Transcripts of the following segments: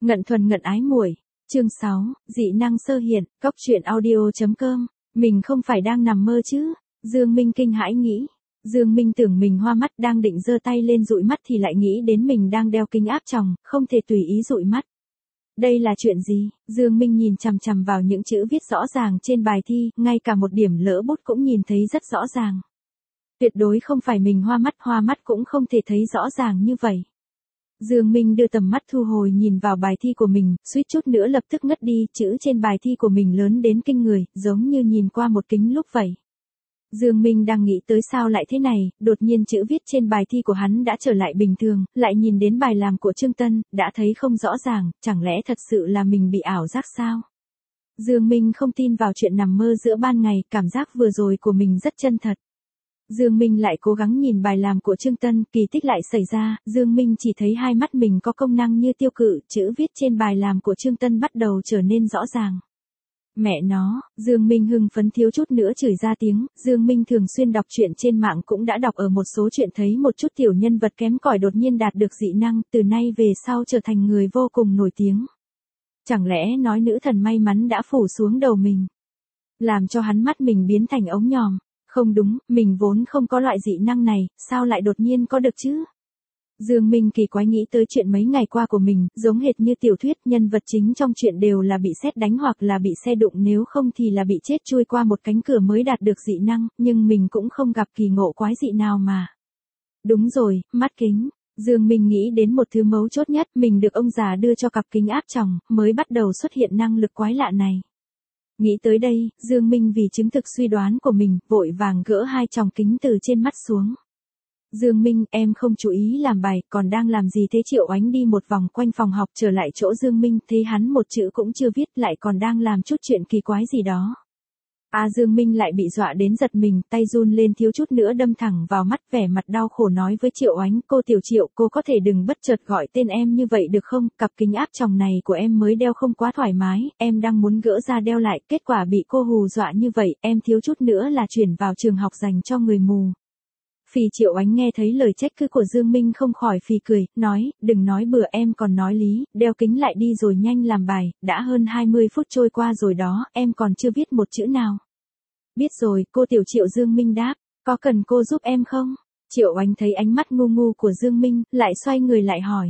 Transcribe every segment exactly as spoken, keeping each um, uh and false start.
Ngận thuần ngận ái muội. Chương sáu, dị năng sơ hiện, cóc truyện audio.com. Mình không phải đang nằm mơ chứ? Dương Minh kinh hãi nghĩ. Dương Minh tưởng mình hoa mắt, đang định giơ tay lên dụi mắt thì lại nghĩ đến mình đang đeo kính áp tròng, không thể tùy ý dụi mắt. Đây là chuyện gì? Dương Minh nhìn chằm chằm vào những chữ viết rõ ràng trên bài thi, ngay cả một điểm lỡ bút cũng nhìn thấy rất rõ ràng. Tuyệt đối không phải mình hoa mắt, hoa mắt cũng không thể thấy rõ ràng như vậy. Dương Minh đưa tầm mắt thu hồi nhìn vào bài thi của mình, suýt chút nữa lập tức ngất đi, chữ trên bài thi của mình lớn đến kinh người, giống như nhìn qua một kính lúp vậy. Dương Minh đang nghĩ tới sao lại thế này, đột nhiên chữ viết trên bài thi của hắn đã trở lại bình thường, lại nhìn đến bài làm của Trương Tân, đã thấy không rõ ràng, chẳng lẽ thật sự là mình bị ảo giác sao? Dương Minh không tin vào chuyện nằm mơ giữa ban ngày, cảm giác vừa rồi của mình rất chân thật. Dương Minh lại cố gắng nhìn bài làm của Trương Tân, kỳ tích lại xảy ra, Dương Minh chỉ thấy hai mắt mình có công năng như tiêu cự, chữ viết trên bài làm của Trương Tân bắt đầu trở nên rõ ràng. Mẹ nó, Dương Minh hưng phấn thiếu chút nữa chửi ra tiếng, Dương Minh thường xuyên đọc truyện trên mạng cũng đã đọc ở một số chuyện thấy một chút tiểu nhân vật kém cỏi đột nhiên đạt được dị năng, từ nay về sau trở thành người vô cùng nổi tiếng. Chẳng lẽ nói nữ thần may mắn đã phủ xuống đầu mình, làm cho hắn mắt mình biến thành ống nhòm. Không đúng, mình vốn không có loại dị năng này, sao lại đột nhiên có được chứ? Dương Minh kỳ quái nghĩ tới chuyện mấy ngày qua của mình, giống hệt như tiểu thuyết, nhân vật chính trong chuyện đều là bị sét đánh hoặc là bị xe đụng, nếu không thì là bị chết chui qua một cánh cửa mới đạt được dị năng, nhưng mình cũng không gặp kỳ ngộ quái dị nào mà. Đúng rồi, mắt kính. Dương Minh nghĩ đến một thứ mấu chốt nhất, mình được ông già đưa cho cặp kính áp tròng, mới bắt đầu xuất hiện năng lực quái lạ này. Nghĩ tới đây, Dương Minh vì chứng thực suy đoán của mình, vội vàng gỡ hai tròng kính từ trên mắt xuống. Dương Minh, em không chú ý làm bài, còn đang làm gì thế? Triệu Oánh đi một vòng quanh phòng học trở lại chỗ Dương Minh, thấy hắn một chữ cũng chưa viết, lại còn đang làm chút chuyện kỳ quái gì đó. À, Dương Minh lại bị dọa đến giật mình, tay run lên thiếu chút nữa đâm thẳng vào mắt, vẻ mặt đau khổ nói với Triệu Oánh, cô Tiểu Triệu, cô có thể đừng bất chợt gọi tên em như vậy được không, cặp kính áp tròng này của em mới đeo không quá thoải mái, em đang muốn gỡ ra đeo lại, kết quả bị cô hù dọa như vậy, em thiếu chút nữa là chuyển vào trường học dành cho người mù. Phì Triệu Oánh nghe thấy lời trách cứ của Dương Minh không khỏi phì cười, nói, đừng nói bừa, em còn nói lý, đeo kính lại đi rồi nhanh làm bài, đã hơn hai mươi phút trôi qua rồi đó, em còn chưa viết một chữ nào. Biết rồi, cô Tiểu Triệu. Dương Minh đáp, có cần cô giúp em không? Triệu Oánh thấy ánh mắt ngu ngu của Dương Minh, lại xoay người lại hỏi.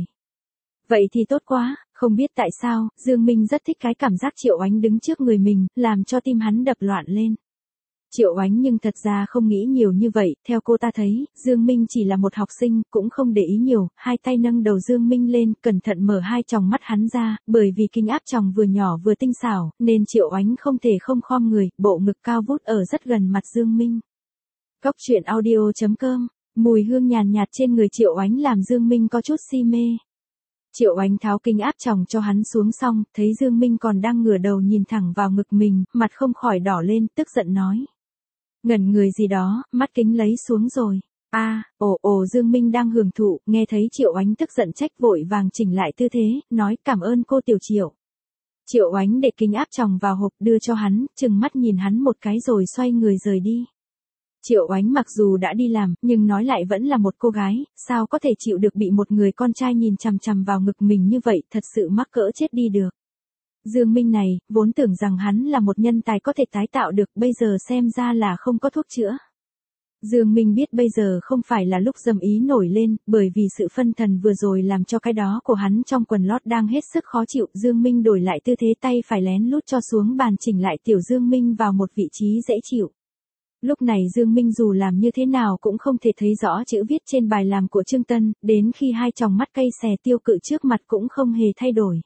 Vậy thì tốt quá, không biết tại sao, Dương Minh rất thích cái cảm giác Triệu Oánh đứng trước người mình, làm cho tim hắn đập loạn lên. Triệu Oánh nhưng thật ra không nghĩ nhiều như vậy, theo cô ta thấy, Dương Minh chỉ là một học sinh, cũng không để ý nhiều, hai tay nâng đầu Dương Minh lên, cẩn thận mở hai tròng mắt hắn ra, bởi vì kính áp tròng vừa nhỏ vừa tinh xảo, nên Triệu Oánh không thể không khom người, bộ ngực cao vút ở rất gần mặt Dương Minh. Cóc truyện audio.com, mùi hương nhàn nhạt trên người Triệu Oánh làm Dương Minh có chút si mê. Triệu Oánh tháo kính áp tròng cho hắn xuống xong, thấy Dương Minh còn đang ngửa đầu nhìn thẳng vào ngực mình, mặt không khỏi đỏ lên, tức giận nói. Ngẩn người gì đó, mắt kính lấy xuống rồi. A, à, ồ ồ Dương Minh đang hưởng thụ, nghe thấy Triệu Oánh tức giận trách vội vàng chỉnh lại tư thế, nói cảm ơn cô Tiểu Triệu. Triệu Oánh để kính áp tròng vào hộp đưa cho hắn, chừng mắt nhìn hắn một cái rồi xoay người rời đi. Triệu Oánh mặc dù đã đi làm, nhưng nói lại vẫn là một cô gái, sao có thể chịu được bị một người con trai nhìn chằm chằm vào ngực mình như vậy, thật sự mắc cỡ chết đi được. Dương Minh này, vốn tưởng rằng hắn là một nhân tài có thể tái tạo được, bây giờ xem ra là không có thuốc chữa. Dương Minh biết bây giờ không phải là lúc dầm ý nổi lên, bởi vì sự phân thần vừa rồi làm cho cái đó của hắn trong quần lót đang hết sức khó chịu. Dương Minh đổi lại tư thế, tay phải lén lút cho xuống bàn, chỉnh lại tiểu Dương Minh vào một vị trí dễ chịu. Lúc này Dương Minh dù làm như thế nào cũng không thể thấy rõ chữ viết trên bài làm của Trương Tân, đến khi hai tròng mắt cây xè tiêu cự trước mặt cũng không hề thay đổi.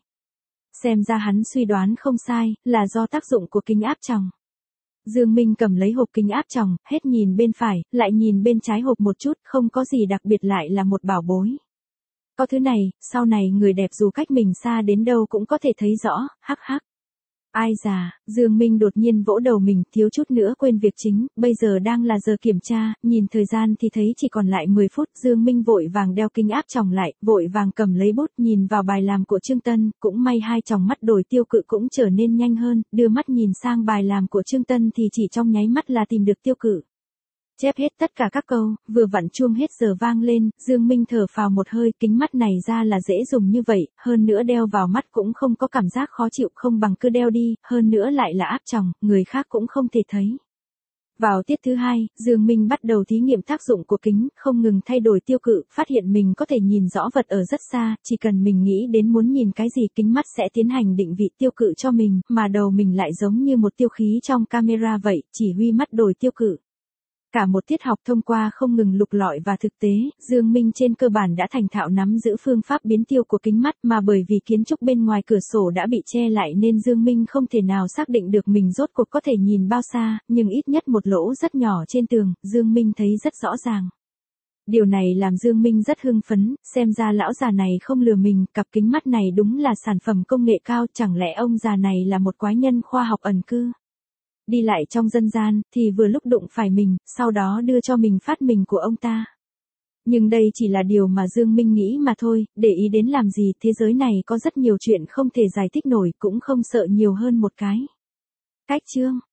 Xem ra hắn suy đoán không sai, là do tác dụng của kính áp tròng. Dương Minh cầm lấy hộp kính áp tròng, hết nhìn bên phải, lại nhìn bên trái hộp một chút, không có gì đặc biệt, lại là một bảo bối. Có thứ này, sau này người đẹp dù cách mình xa đến đâu cũng có thể thấy rõ, hắc hắc. Ai già, Dương Minh đột nhiên vỗ đầu mình, thiếu chút nữa quên việc chính, bây giờ đang là giờ kiểm tra, nhìn thời gian thì thấy chỉ còn lại mười phút, Dương Minh vội vàng đeo kính áp tròng lại, vội vàng cầm lấy bút nhìn vào bài làm của Trương Tân, cũng may hai tròng mắt đổi tiêu cự cũng trở nên nhanh hơn, đưa mắt nhìn sang bài làm của Trương Tân thì chỉ trong nháy mắt là tìm được tiêu cự. Chép hết tất cả các câu, vừa vặn chuông hết giờ vang lên, Dương Minh thở phào một hơi, kính mắt này ra là dễ dùng như vậy, hơn nữa đeo vào mắt cũng không có cảm giác khó chịu, không bằng cứ đeo đi, hơn nữa lại là áp tròng, người khác cũng không thể thấy. Vào tiết thứ hai, Dương Minh bắt đầu thí nghiệm tác dụng của kính, không ngừng thay đổi tiêu cự, phát hiện mình có thể nhìn rõ vật ở rất xa, chỉ cần mình nghĩ đến muốn nhìn cái gì kính mắt sẽ tiến hành định vị tiêu cự cho mình, mà đầu mình lại giống như một tiêu khí trong camera vậy, chỉ huy mắt đổi tiêu cự. Cả một tiết học thông qua không ngừng lục lọi và thực tế, Dương Minh trên cơ bản đã thành thạo nắm giữ phương pháp biến tiêu của kính mắt, mà bởi vì kiến trúc bên ngoài cửa sổ đã bị che lại nên Dương Minh không thể nào xác định được mình rốt cuộc có thể nhìn bao xa, nhưng ít nhất một lỗ rất nhỏ trên tường, Dương Minh thấy rất rõ ràng. Điều này làm Dương Minh rất hưng phấn, xem ra lão già này không lừa mình, cặp kính mắt này đúng là sản phẩm công nghệ cao, chẳng lẽ ông già này là một quái nhân khoa học ẩn cư. Đi lại trong dân gian, thì vừa lúc đụng phải mình, sau đó đưa cho mình phát minh của ông ta. Nhưng đây chỉ là điều mà Dương Minh nghĩ mà thôi, để ý đến làm gì, thế giới này có rất nhiều chuyện không thể giải thích nổi, cũng không sợ nhiều hơn một cái. Cách chương